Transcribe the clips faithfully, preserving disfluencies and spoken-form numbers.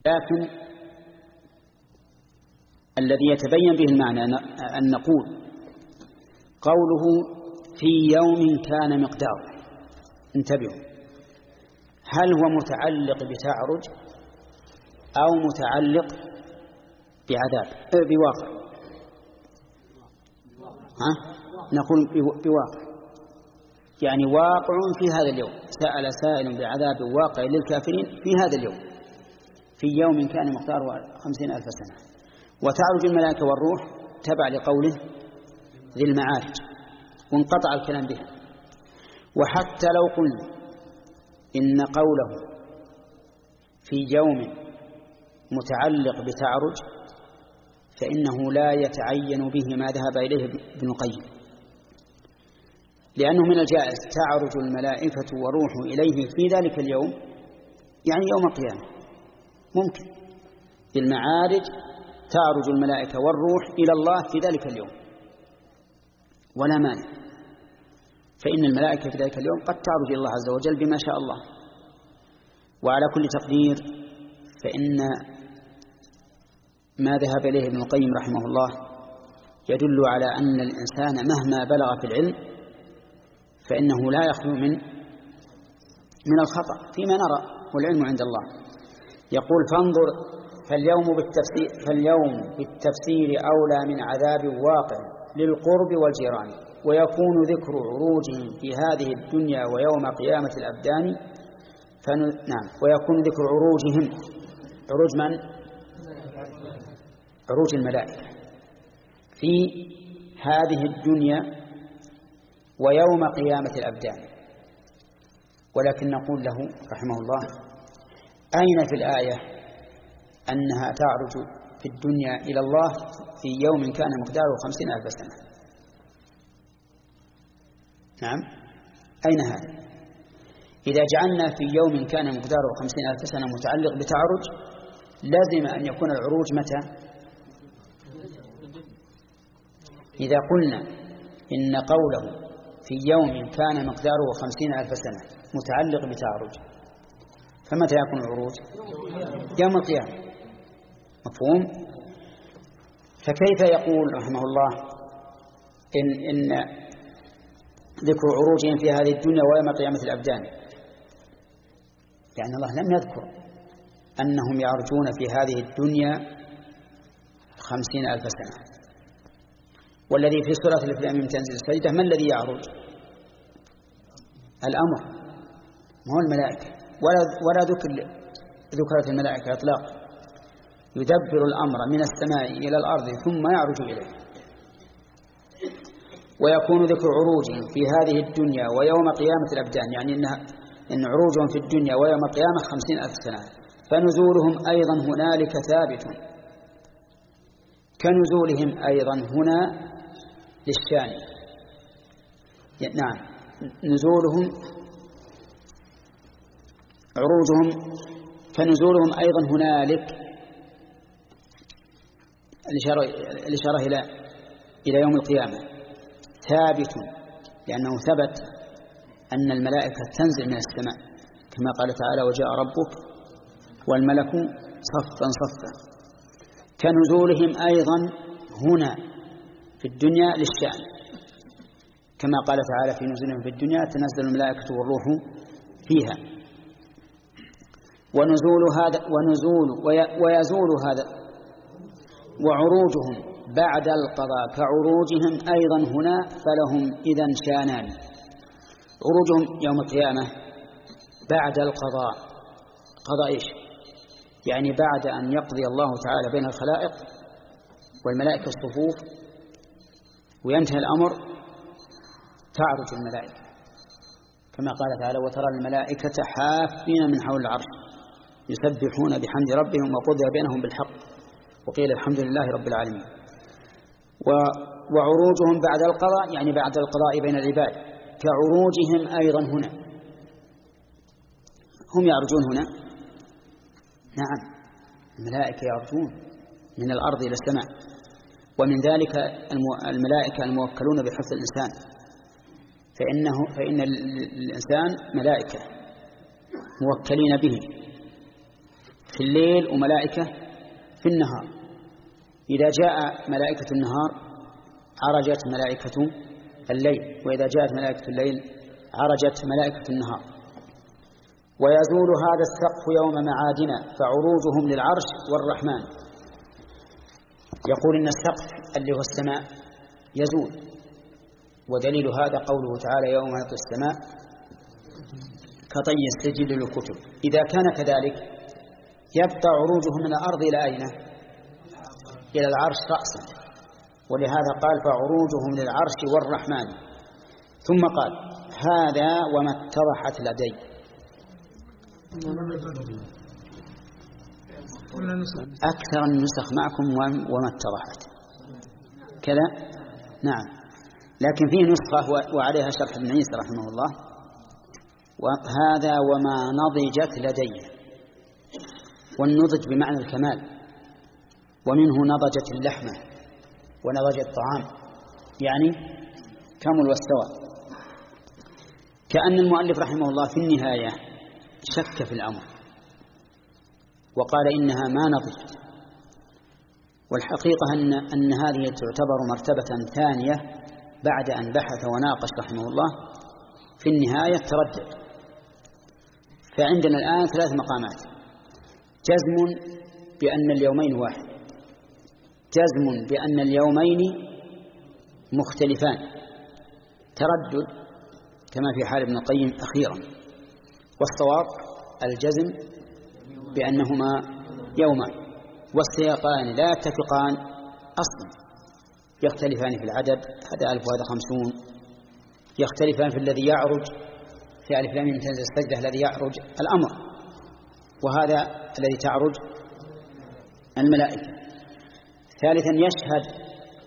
لكن الذي يتبين به المعنى أن نقول قوله في يوم كان مقداره، انتبهوا، هل هو متعلق بتعرج أو متعلق بعذاب بواقع؟ ها؟ نقول بواقع، يعني واقع في هذا اليوم. سأل سائل بعذاب واقع للكافرين في هذا اليوم، في يوم كان مقداره خمسين ألف سنة. وتعرج الملائكة والروح تبع لقوله ذي المعارج، وانقطع الكلام بها. وحتى لو قلنا إن قوله في يوم متعلق بتعرج فإنه لا يتعين به ما ذهب إليه ابن القيم، لأنه من الجائز تعرج الملائكة وروح إليه في ذلك اليوم، يعني يوم القيامة ممكن بالمعارج تعرج الملائكة والروح إلى الله في ذلك اليوم ولا مانع، فإن الملائكة في ذلك اليوم قد تعرج إلى الله عز وجل بما شاء الله. وعلى كل تقدير فإن ما ذهب إليه ابن القيم رحمه الله يدل على أن الإنسان مهما بلغ في العلم فإنه لا يخلو من من الخطأ فيما نرى، والعلم عند الله. يقول فانظر فاليوم بالتفسير, فاليوم بالتفسير أولى من عذاب واقع للقرب والجيران، ويكون ذكر عروجهم في هذه الدنيا ويوم قيامة الأبدان فن... نعم ويكون ذكر عروجهم، عروج من؟ عروج الملائكة في هذه الدنيا ويوم قيامة الأبدان. ولكن نقول له رحمه الله أين في الآية أنها تعرج في الدنيا إلى الله في يوم كان مقداره خمسين ألف سنة؟ نعم، أين هذا؟ إذا جعلنا في يوم كان مقداره خمسين ألف سنة متعلق بتعرج لازم أن يكون العروج متى؟ إذا قلنا إن قوله في يوم كان مقداره خمسين ألف سنة متعلق بتعرج فمتى يكون العروج؟ يوم القيامة، مفهوم؟ فكيف يقول رحمه الله إن, إن ذكر عروجهم في هذه الدنيا ويوم قيامة الأبدان، يعني الله لم يذكر أنهم يعرجون في هذه الدنيا خمسين ألف سنة. والذي في سورة الإسلام من تنزيل السجدة ما الذي يعرج؟ الأمر، ما هو الملائكة، ولا, ولا ذكر ذكرت الملائكة إطلاقا. يدبر الأمر من السماء إلى الأرض ثم يعرج إليه. ويكون ذكر عروجهم في هذه الدنيا ويوم قيامة الأبدان، يعني إنها إن عروجهم في الدنيا ويوم القيامة خمسين ألف سنة. فنزولهم أيضا هنالك ثابت، كنزولهم أيضا هنا للشان، نعم نزولهم عروجهم فنزولهم أيضا هنالك، الإشارة, الإشارة إلى إلى يوم القيامة ثابت، لأنه ثبت أن الملائكة تنزل من السماء كما قال تعالى وجاء ربك والملك صفا صفا. كنزولهم أيضا هنا في الدنيا للشأن، كما قال تعالى في نزولهم في الدنيا تنزل الملائكة والروح فيها. ونزول هذا ونزول ويزول هذا وعروجهم بعد القضاء كعروجهم أيضا هنا، فلهم إذن شانان. عروجهم يوم القيامة بعد القضاء، قضاء إيش؟ يعني بعد أن يقضي الله تعالى بين الخلائق والملائكة الصفوف وينتهي الأمر تعرج الملائكة، كما قال تعالى وترى الملائكة حافين من حول العرش يسبحون بحمد ربهم وقضي بينهم بالحق وقيل الحمد لله رب العالمين. وعروجهم بعد القضاء يعني بعد القضاء بين العباد كعروجهم أيضا هنا. هم يعرجون هنا؟ نعم، الملائكة يعرجون من الأرض إلى السماء، ومن ذلك الملائكة الموكلون بحفظ الإنسان، فإنه فإن الإنسان ملائكة موكلين به في الليل وملائكة في النهار. إذا جاء ملائكة النهار عرجت ملائكة الليل، وإذا جاءت ملائكة الليل عرجت ملائكة النهار. ويزول هذا السقف يوم معادنا فعروجهم للعرش والرحمن. يقول إن السقف اللي هو السماء يزول، ودليل هذا قوله تعالى يوم يطوي السماء كطي السجل للكتب. إذا كان كذلك يبقى عروجهم من الأرض إلى أين؟ إلى العرش رأسا، ولهذا قال فعروجهم للعرش والرحمن. ثم قال هذا وما اتضحت لدي. أكثر النسخ معكم وما اتضحت كذا، نعم، لكن فيه نسخة وعليها شرح ابن عيسى رحمه الله، وهذا وما نضجت لدي. والنضج بمعنى الكمال، ومنه نضجت اللحمة ونضج الطعام، يعني كمل واستوى. كأن المؤلف رحمه الله في النهاية شك في الأمر وقال إنها ما نضجت، والحقيقة أن, أن هذه تعتبر مرتبة ثانية بعد أن بحث وناقش رحمه الله. في النهاية تردد. فعندنا الآن ثلاث مقامات: جزم بأن اليومين واحد، جزم بأن اليومين مختلفان، تردد كما في حال ابن القيم أخيرا. والصواب الجزم بأنهما يومان، والسياقان لا يتفقان أصلا، يختلفان في العدد، هذا ألف وهذا خمسون، يختلفان في الذي يعرج، في ألف لام ميم تنزل السجدة الذي يعرج الأمر، وهذا الذي تعرج الملائكة. ثالثا يشهد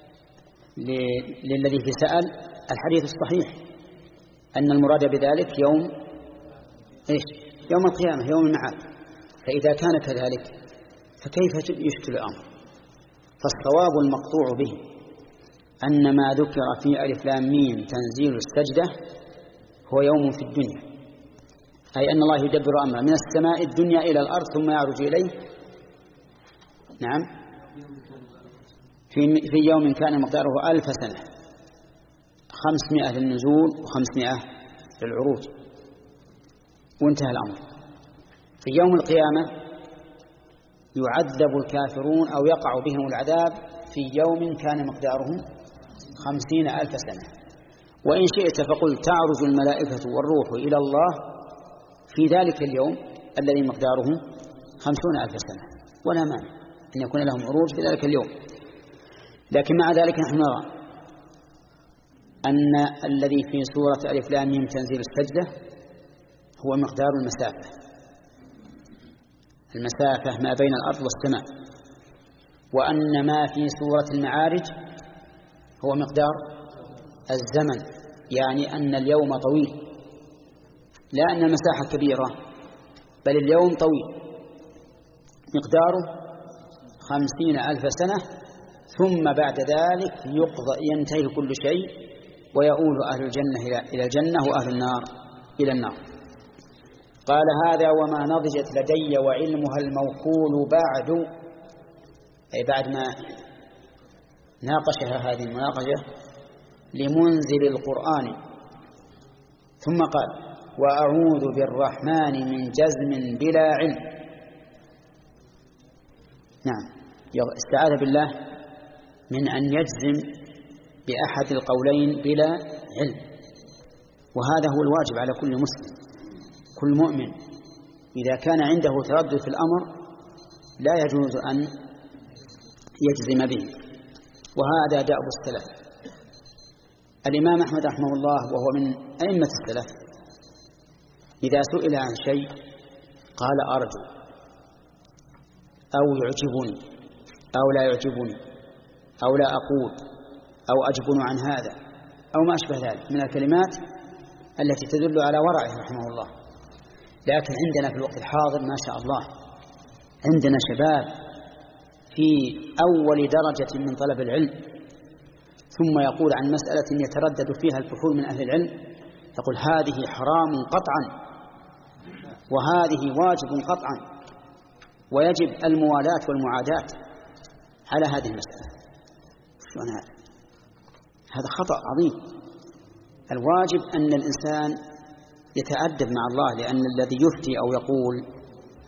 للذي في سأل الحديث الصحيح أن المراد بذلك يوم إيش؟ يوم القيامة، يوم المعاد. فإذا كان كذلك فكيف يشكل الأمر؟ فالصواب المقطوع به أن ما ذكر في ألف لام ميم تنزيل السجدة هو يوم في الدنيا، أي أن الله يدبر أمره من السماء الدنيا إلى الأرض ثم يعرج إليه، نعم، في في يوم كان مقداره ألف سنة، خمسمائة للنزول وخمسمائة للعروج، وانتهى الأمر. في يوم القيامة يعذب الكافرون أو يقع بهم العذاب في يوم كان مقداره خمسين ألف سنة. وإن شئت فقل تعرج الملائكة والروح إلى الله في ذلك اليوم الذي مقداره خمسون ألف سنة، ولا مانع أن يكون لهم عروج في ذلك اليوم. لكن مع ذلك نحن نرى أن الذي في سورة ألف لام ميم تنزيل السجدة هو مقدار المسافة، المسافة ما بين الأرض والسماء، وأن ما في سورة المعارج هو مقدار الزمن، يعني أن اليوم طويل، لا أن المساحة كبيرة، بل اليوم طويل مقداره خمسين ألف سنة، ثم بعد ذلك يقضى ينتهي كل شيء ويؤول أهل الجنة إلى الجنة وأهل النار إلى النار. قال هذا وما نضجت لدي وعلمها الموكول بعد، أي بعد ما ناقشها هذه المناقشة لمنزل القرآن. ثم قال وأعوذ بالرحمن من جزم بلا علم. نعم، استعاذ بالله من أن يجزم بأحد القولين بلا علم، وهذا هو الواجب على كل مسلم. كل مؤمن إذا كان عنده تردد في الأمر لا يجوز أن يجزم به، وهذا دأب السلف. الإمام أحمد رحمه الله وهو من أئمة السلف إذا سئل عن شيء قال أرجو أو يعجبني أو لا يعجبني أو لا أقول أو أجبن عن هذا أو ما أشبه ذلك من الكلمات التي تدل على ورعه رحمه الله. لكن عندنا في الوقت الحاضر ما شاء الله عندنا شباب في أول درجة من طلب العلم، ثم يقول عن مسألة يتردد فيها الفحول من أهل العلم، يقول هذه حرام قطعا وهذه واجب قطعا، ويجب الموالاة والمعاداة على هذه المسألة. شلون هذا؟ هذا خطأ عظيم. الواجب أن الإنسان يتأدب مع الله، لأن الذي يفتي أو يقول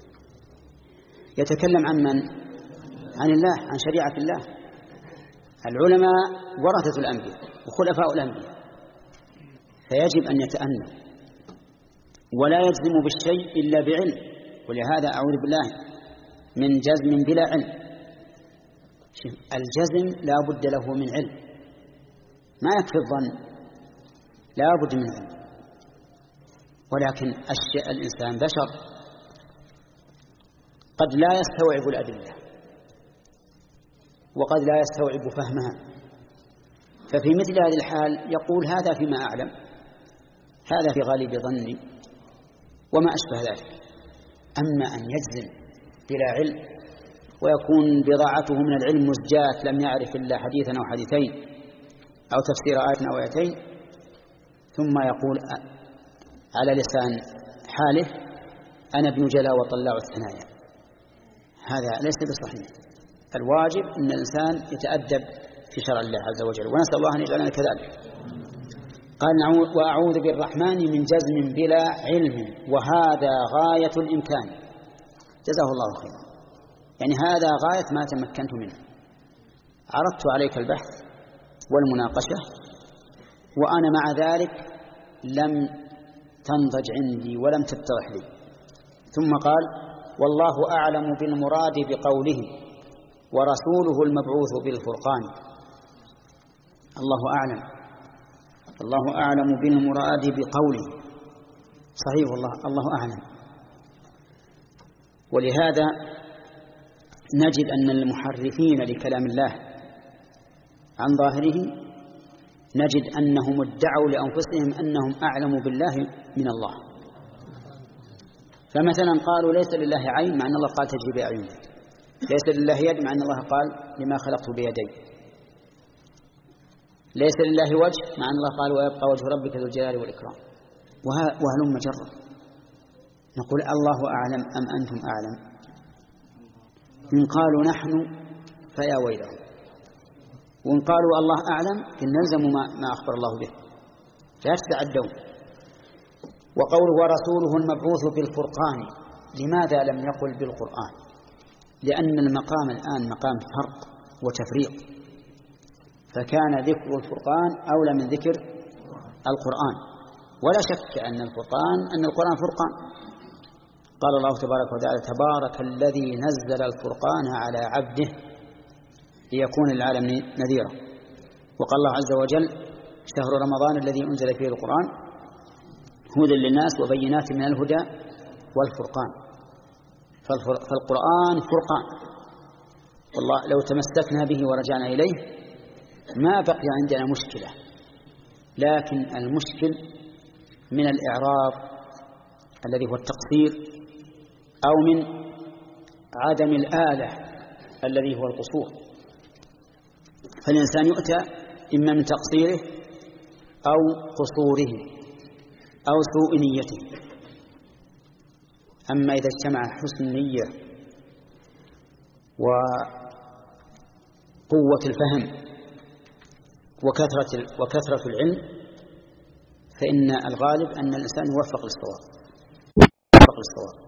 يتكلم عن من؟ عن الله، عن شريعة الله. العلماء ورثة الأنبياء وخلفاء الأنبياء، فيجب أن يتأنى ولا يجزم بالشيء إلا بعلم. ولهذا أعوذ بالله من جزم بلا علم. الجزم لا بد له من علم، ما يكفي الظن، لا بد من علم. ولكن الإنسان بشر قد لا يستوعب الأدلة وقد لا يستوعب فهمها، ففي مثل هذه الحال يقول هذا فيما أعلم، هذا في غالب ظني وما أشبه ذلك. أما أن يجزم بلا علم ويكون بضاعته من العلم مزجاة، لم يعرف إلا حديثا أو حديثين أو تفسير آية أو آيتين، ثم يقول على لسان حاله أنا ابن جلا وطلاع الثنايا، هذا ليس بصحيح. الواجب أن الإنسان يتأدب في شرع الله عز وجل، ونسأل الله أن يجعلنا كذلك. قال وأعوذ بالرحمن من جزم بلا علم، وهذا غاية الإمكان. جزاه الله خيرا، يعني هذا غاية ما تمكنت منه. عرضت عليك البحث والمناقشة وأنا مع ذلك لم تنضج عندي ولم تتضح لي. ثم قال والله أعلم بالمراد بقوله ورسوله المبعوث بالفرقان. الله أعلم، الله أعلم بالمراد بقوله، صحيح، الله الله أعلم. ولهذا نجد أن المحرفين لكلام الله عن ظاهره نجد أنهم ادعوا لأنفسهم أنهم أعلم بالله من الله. فمثلا قالوا ليس لله عين مع أن الله قال تجري بأعيننا، ليس لله يد مع أن الله قال لما خلقت بيدي، ليس لله وجه مع أن الله قال ويبقى وجه ربك ذو الجلال والإكرام، وهلم جرا. نقول الله أعلم أم أنتم أعلم؟ إن قالوا نحن فيا ويلهم، وإن قالوا الله أعلم فنلزم ما, ما أخبر الله به، لا تتعدون. وقوله ورسوله المبعوث بالفرقان، لماذا لم يقل بالقرآن؟ لأن المقام الآن مقام فرق وتفريق، فكان ذكر الفرقان أولى من ذكر القرآن. ولا شك أن الفرقان أن القرآن فرقان. قال الله تبارك وتعالى تبارك الذي نزل الفرقان على عبده ليكون للعالم نذيرا. وقال الله عز وجل شهر رمضان الذي أنزل فيه القرآن هدى للناس وبينات من الهدى والفرقان. فالقرآن فرقان، والله لو تمسكنا به ورجعنا إليه ما بقي عندنا مشكلة. لكن المشكل من الإعراض الذي هو التقصير، أو من عدم الآلة الذي هو القصور. فالإنسان يؤتى إما من تقصيره أو قصوره أو سوء نيته. أما إذا اجتمع حسن النية وقوة الفهم وكثرة وكثرة العلم فإن الغالب أن الإنسان يوفق للصواب.